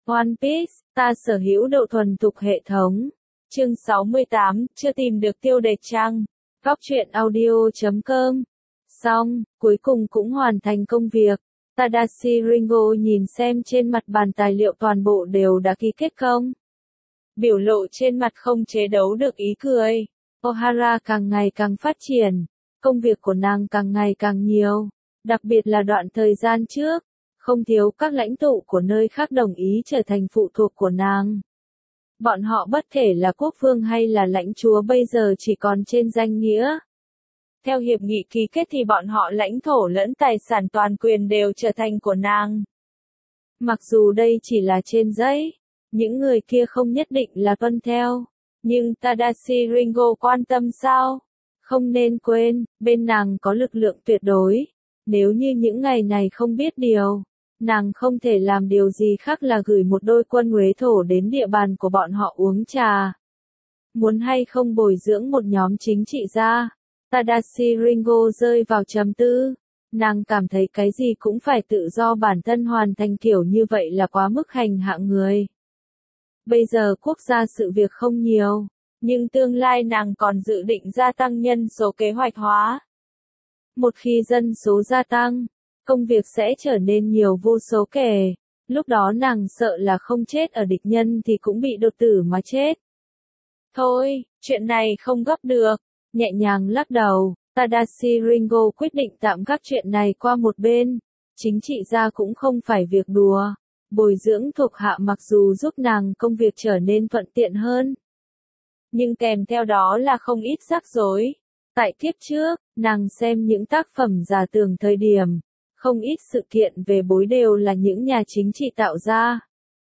One Piece, ta sở hữu độ thuần thục hệ thống. Chương 68, chưa tìm được tiêu đề trang. Góc truyện audio.com. Xong, cuối cùng cũng hoàn thành công việc. Tadashi Ringo nhìn xem trên mặt bàn tài liệu toàn bộ đều đã ký kết không. Biểu lộ trên mặt không chế đấu được ý cười. Ohara càng ngày càng phát triển. Công việc của nàng càng ngày càng nhiều. Đặc biệt là đoạn thời gian trước. Không thiếu các lãnh tụ của nơi khác đồng ý trở thành phụ thuộc của nàng. Bọn họ bất kể là quốc vương hay là lãnh chúa bây giờ chỉ còn trên danh nghĩa. Theo hiệp nghị ký kết thì bọn họ lãnh thổ lẫn tài sản toàn quyền đều trở thành của nàng. Mặc dù đây chỉ là trên giấy, những người kia không nhất định là tuân theo. Nhưng Tadashi Ringo quan tâm sao? Không nên quên, bên nàng có lực lượng tuyệt đối. Nếu như những ngày này không biết điều, nàng không thể làm điều gì khác là gửi một đôi quân Huế thổ đến địa bàn của bọn họ uống trà. Muốn hay không bồi dưỡng một nhóm chính trị gia? Tadashi Ringo rơi vào trầm tư. Nàng cảm thấy cái gì cũng phải tự do bản thân hoàn thành kiểu như vậy là quá mức hành hạ người. Bây giờ quốc gia sự việc không nhiều, nhưng tương lai nàng còn dự định gia tăng nhân số kế hoạch hóa. Một khi dân số gia tăng, công việc sẽ trở nên nhiều vô số kể. Lúc đó nàng sợ là không chết ở địch nhân thì cũng bị đột tử mà chết. Thôi, chuyện này không gấp được. Nhẹ nhàng lắc đầu, Tadashi Ringo quyết định tạm gác chuyện này qua một bên. Chính trị gia cũng không phải việc đùa. Bồi dưỡng thuộc hạ mặc dù giúp nàng công việc trở nên thuận tiện hơn, nhưng kèm theo đó là không ít rắc rối. Tại kiếp trước, nàng xem những tác phẩm giả tưởng thời điểm, không ít sự kiện về bối đều là những nhà chính trị tạo ra.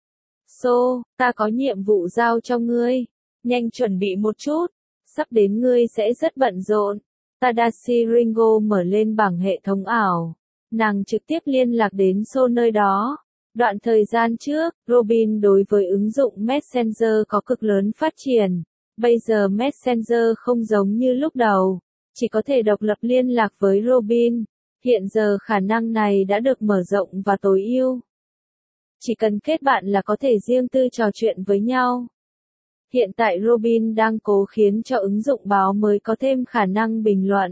Ta có nhiệm vụ giao cho ngươi. Nhanh chuẩn bị một chút. Sắp đến ngươi sẽ rất bận rộn. Tadashi Ringo mở lên bảng hệ thống ảo. Nàng trực tiếp liên lạc đến nơi đó. Đoạn thời gian trước, Robin đối với ứng dụng Messenger có cực lớn phát triển. Bây giờ Messenger không giống như lúc đầu. Chỉ có thể độc lập liên lạc với Robin. Hiện giờ khả năng này đã được mở rộng và tối ưu. Chỉ cần kết bạn là có thể riêng tư trò chuyện với nhau. Hiện tại Robin đang cố khiến cho ứng dụng báo mới có thêm khả năng bình luận.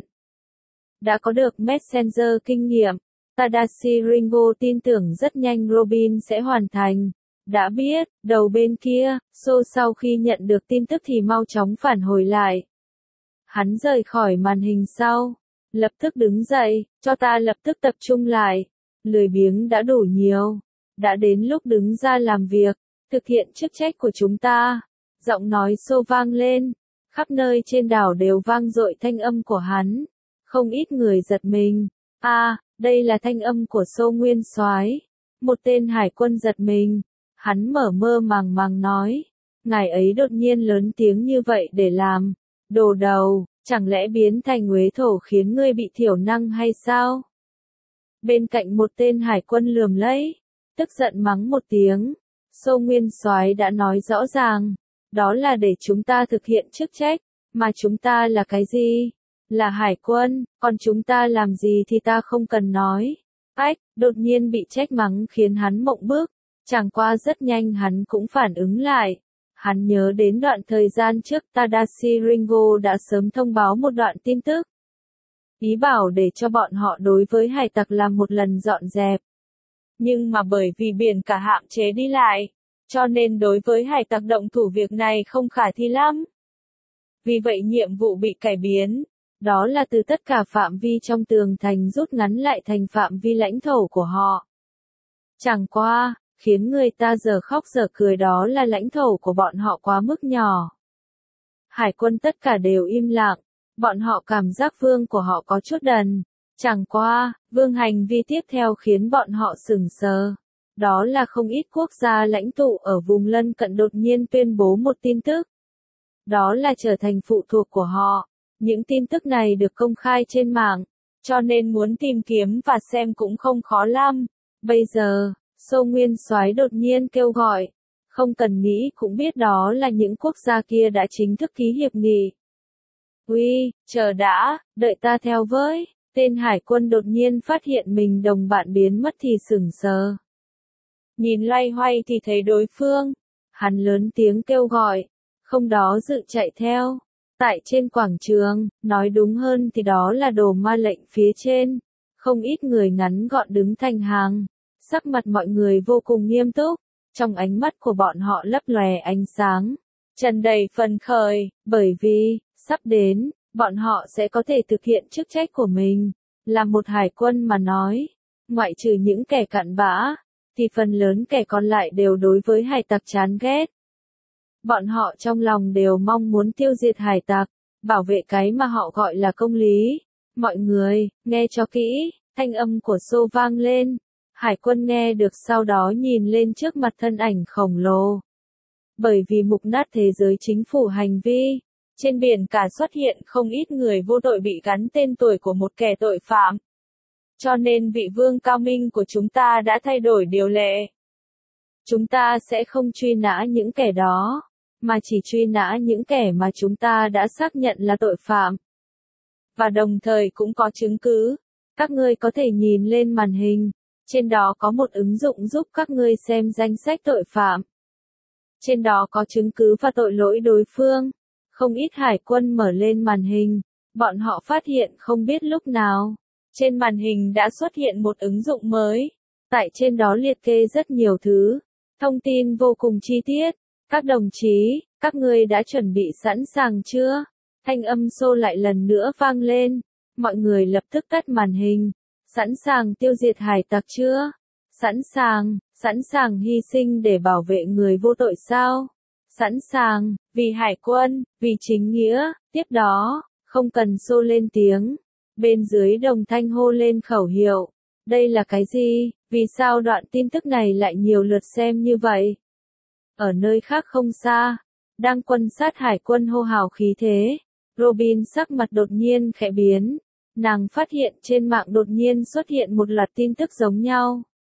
Đã có được Messenger kinh nghiệm, Tadashi Ringo tin tưởng rất nhanh Robin sẽ hoàn thành. Đã biết, đầu bên kia, sau khi nhận được tin tức thì mau chóng phản hồi lại. Hắn rời khỏi màn hình sau, lập tức đứng dậy, cho ta lập tức tập trung lại. Lười biếng đã đủ nhiều, đã đến lúc đứng ra làm việc, thực hiện chức trách của chúng ta. Giọng nói vang lên, khắp nơi trên đảo đều vang dội thanh âm của hắn. Không ít người giật mình. Đây là thanh âm của Nguyên Soái. Một tên hải quân giật mình. Hắn mơ màng nói. Ngài ấy đột nhiên lớn tiếng như vậy để làm. Đồ đầu, chẳng lẽ biến thành Huế thổ khiến ngươi bị thiểu năng hay sao? Bên cạnh một tên hải quân lườm lấy, tức giận mắng một tiếng. Nguyên Soái đã nói rõ ràng. Đó là để chúng ta thực hiện chức trách, mà chúng ta là cái gì? Là hải quân, còn chúng ta làm gì thì ta không cần nói. Đột nhiên bị trách mắng khiến hắn mộng bức, chẳng qua rất nhanh hắn cũng phản ứng lại. Hắn nhớ đến đoạn thời gian trước Tadashi Ringo đã sớm thông báo một đoạn tin tức. Ý bảo để cho bọn họ đối với hải tặc làm một lần dọn dẹp. Nhưng mà bởi vì biển cả hạn chế đi lại, cho nên đối với hải tặc động thủ việc này không khả thi lắm. Vì vậy nhiệm vụ bị cải biến, đó là từ tất cả phạm vi trong tường thành rút ngắn lại thành phạm vi lãnh thổ của họ. Chẳng qua, khiến người ta giờ khóc giờ cười đó là lãnh thổ của bọn họ quá mức nhỏ. Hải quân tất cả đều im lặng, bọn họ cảm giác vương của họ có chút đần. Chẳng qua, vương hành vi tiếp theo khiến bọn họ sửng sờ. Đó là không ít quốc gia lãnh tụ ở vùng lân cận đột nhiên tuyên bố một tin tức. Đó là trở thành phụ thuộc của họ. Những tin tức này được công khai trên mạng, cho nên muốn tìm kiếm và xem cũng không khó lắm. Bây giờ, Nguyên Soái đột nhiên kêu gọi. Không cần nghĩ cũng biết đó là những quốc gia kia đã chính thức ký hiệp nghị. Chờ đã, đợi ta theo với. Tên hải quân đột nhiên phát hiện mình đồng bạn biến mất thì sửng sờ. nhìn loay hoay thì thấy đối phương. Hắn lớn tiếng kêu gọi, không đó dự chạy theo. Tại trên quảng trường, nói đúng hơn thì đó là đồ ma lệnh phía trên. Không ít người ngắn gọn đứng thành hàng. Sắc mặt mọi người vô cùng nghiêm túc. Trong ánh mắt của bọn họ lấp lòe ánh sáng. Tràn đầy phấn khởi, bởi vì, sắp đến, bọn họ sẽ có thể thực hiện chức trách của mình. Là một hải quân mà nói, ngoại trừ những kẻ cặn bã, thì phần lớn kẻ còn lại đều đối với hải tặc chán ghét. Bọn họ trong lòng đều mong muốn tiêu diệt hải tặc, bảo vệ cái mà họ gọi là công lý. Mọi người, nghe cho kỹ, thanh âm của Xô vang lên. Hải quân nghe được sau đó nhìn lên trước mặt thân ảnh khổng lồ. Bởi vì mục nát thế giới chính phủ hành vi, trên biển cả xuất hiện không ít người vô tội bị gắn tên tuổi của một kẻ tội phạm. Cho nên vị vương cao minh của chúng ta đã thay đổi điều lệ. Chúng ta sẽ không truy nã những kẻ đó, mà chỉ truy nã những kẻ mà chúng ta đã xác nhận là tội phạm. Và đồng thời cũng có chứng cứ. Các ngươi có thể nhìn lên màn hình. Trên đó có một ứng dụng giúp các ngươi xem danh sách tội phạm. Trên đó có chứng cứ và tội lỗi đối phương. Không ít hải quân mở lên màn hình. Bọn họ phát hiện không biết lúc nào. Trên màn hình đã xuất hiện một ứng dụng mới. Tại trên đó liệt kê rất nhiều thứ. Thông tin vô cùng chi tiết. Các đồng chí, các ngươi đã chuẩn bị sẵn sàng chưa? Thanh âm Xô lại lần nữa vang lên. Mọi người lập tức tắt màn hình. Sẵn sàng tiêu diệt hải tặc chưa? Sẵn sàng hy sinh để bảo vệ người vô tội sao? Sẵn sàng, vì hải quân, vì chính nghĩa. Tiếp đó, không cần Xô lên tiếng. Bên dưới đồng thanh hô lên khẩu hiệu. Đây là cái gì? Vì sao đoạn tin tức này lại nhiều lượt xem như vậy? Ở nơi khác không xa, đang quân sát hải quân hô hào khí thế. Robin sắc mặt đột nhiên khẽ biến. Nàng phát hiện trên mạng đột nhiên xuất hiện một loạt tin tức giống nhau.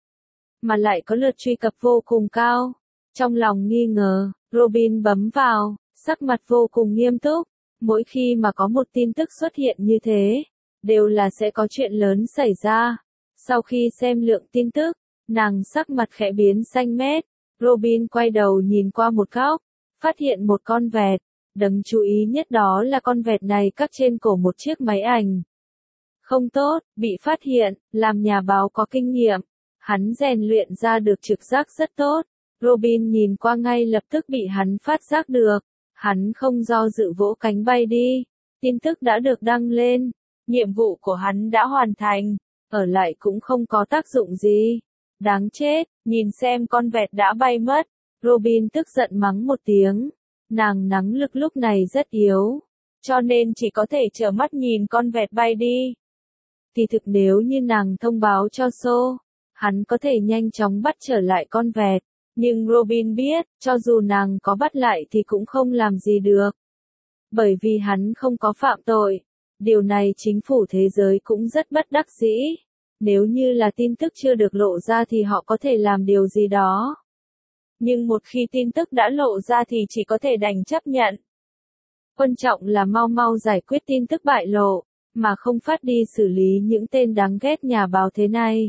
Mà lại có lượt truy cập vô cùng cao. Trong lòng nghi ngờ, Robin bấm vào, sắc mặt vô cùng nghiêm túc. Mỗi khi mà có một tin tức xuất hiện như thế, đều là sẽ có chuyện lớn xảy ra. Sau khi xem lượng tin tức, nàng sắc mặt khẽ biến xanh mét. Robin quay đầu nhìn qua một góc, phát hiện một con vẹt. Đáng chú ý nhất đó là con vẹt này cắt trên cổ một chiếc máy ảnh. Không tốt, bị phát hiện, làm nhà báo có kinh nghiệm. Hắn rèn luyện ra được trực giác rất tốt. Robin nhìn qua ngay lập tức bị hắn phát giác được. Hắn không do dự vỗ cánh bay đi. Tin tức đã được đăng lên. Nhiệm vụ của hắn đã hoàn thành. Ở lại cũng không có tác dụng gì. Đáng chết, nhìn xem con vẹt đã bay mất. Robin tức giận mắng một tiếng. Nàng năng lực lúc này rất yếu. Cho nên chỉ có thể trơ mắt nhìn con vẹt bay đi. Kỳ thực nếu như nàng thông báo cho Xô, hắn có thể nhanh chóng bắt trở lại con vẹt. Nhưng Robin biết, cho dù nàng có bắt lại thì cũng không làm gì được. Bởi vì hắn không có phạm tội. Điều này chính phủ thế giới cũng rất bất đắc dĩ. Nếu như là tin tức chưa được lộ ra thì họ có thể làm điều gì đó. Nhưng một khi tin tức đã lộ ra thì chỉ có thể đành chấp nhận. Quan trọng là mau mau giải quyết tin tức bại lộ, mà không phát đi xử lý những tên đáng ghét nhà báo thế này.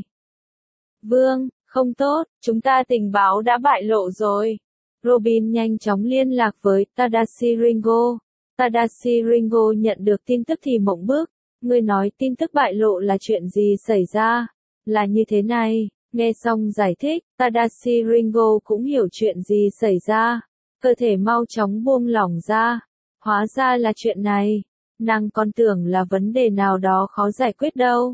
Vương, không tốt, chúng ta tình báo đã bại lộ rồi. Robin nhanh chóng liên lạc với Tadashi Ringo. Tadashi Ringo nhận được tin tức thì mộng bức. Ngươi nói tin tức bại lộ là chuyện gì xảy ra? Là như thế này. Nghe xong giải thích, Tadashi Ringo cũng hiểu chuyện gì xảy ra. Cơ thể mau chóng buông lỏng ra. Hóa ra là chuyện này. Nàng còn tưởng là vấn đề nào đó khó giải quyết đâu.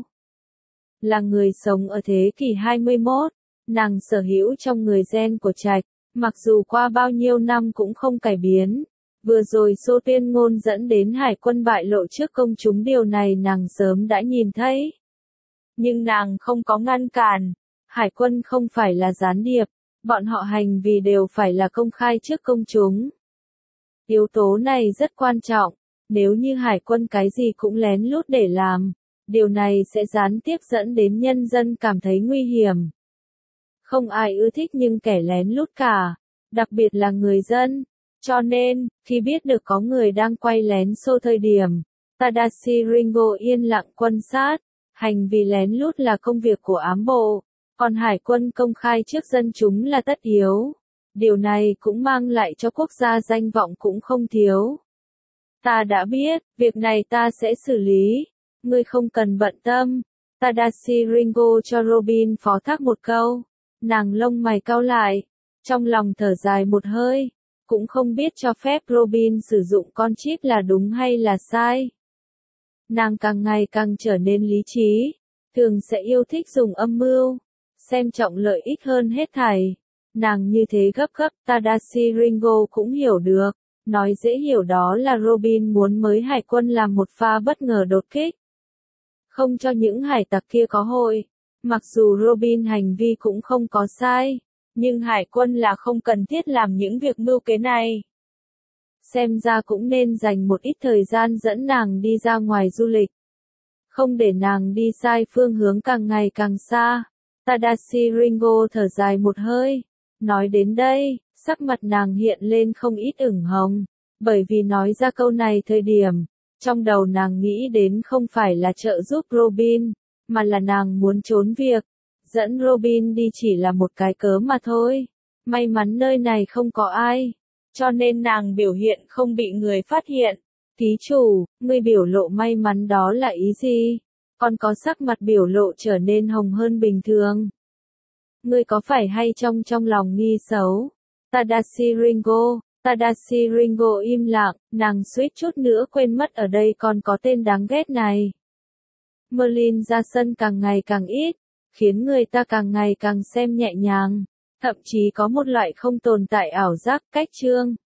Là người sống ở thế kỷ 21, nàng sở hữu trong người gen của trạch, mặc dù qua bao nhiêu năm cũng không cải biến. Vừa rồi Xô tuyên ngôn dẫn đến hải quân bại lộ trước công chúng, điều này nàng sớm đã nhìn thấy. Nhưng nàng không có ngăn cản. Hải quân không phải là gián điệp, bọn họ hành vi đều phải là công khai trước công chúng. Yếu tố này rất quan trọng, nếu như hải quân cái gì cũng lén lút để làm, điều này sẽ gián tiếp dẫn đến nhân dân cảm thấy nguy hiểm. Không ai ưa thích những kẻ lén lút cả, đặc biệt là người dân. Cho nên, khi biết được có người đang quay lén Xô thời điểm, Tadashi Ringo yên lặng quan sát. Hành vi lén lút là công việc của ám bộ. Còn hải quân công khai trước dân chúng là tất yếu. Điều này cũng mang lại cho quốc gia danh vọng cũng không thiếu. Ta đã biết, việc này ta sẽ xử lý. Ngươi không cần bận tâm. Tadashi Ringo cho Robin phó thác một câu. Nàng lông mày cau lại. Trong lòng thở dài một hơi. Cũng không biết cho phép Robin sử dụng con chip là đúng hay là sai. Nàng càng ngày càng trở nên lý trí. Thường sẽ yêu thích dùng âm mưu. Xem trọng lợi ích hơn hết thảy. Nàng như thế gấp gấp, Tadashi Ringo cũng hiểu được. Nói dễ hiểu đó là Robin muốn mới hải quân làm một pha bất ngờ đột kích. Không cho những hải tặc kia có hội. Mặc dù Robin hành vi cũng không có sai. Nhưng hải quân là không cần thiết làm những việc mưu kế này. Xem ra cũng nên dành một ít thời gian dẫn nàng đi ra ngoài du lịch. Không để nàng đi sai phương hướng càng ngày càng xa. Tadashi Ringo thở dài một hơi. Nói đến đây, sắc mặt nàng hiện lên không ít ửng hồng. Bởi vì nói ra câu này thời điểm, trong đầu nàng nghĩ đến không phải là trợ giúp Robin, mà là nàng muốn trốn việc. Dẫn Robin đi chỉ là một cái cớ mà thôi. May mắn nơi này không có ai. Cho nên nàng biểu hiện không bị người phát hiện. Thí chủ, ngươi biểu lộ may mắn đó là ý gì? Còn có sắc mặt biểu lộ trở nên hồng hơn bình thường. Ngươi có phải hay trong lòng nghi xấu? Tadashi Ringo im lặng, nàng suýt chút nữa quên mất ở đây còn có tên đáng ghét này. Merlin ra sân càng ngày càng ít, khiến người ta càng ngày càng xem nhẹ nhàng. Thậm chí có một loại không tồn tại ảo giác cách chương.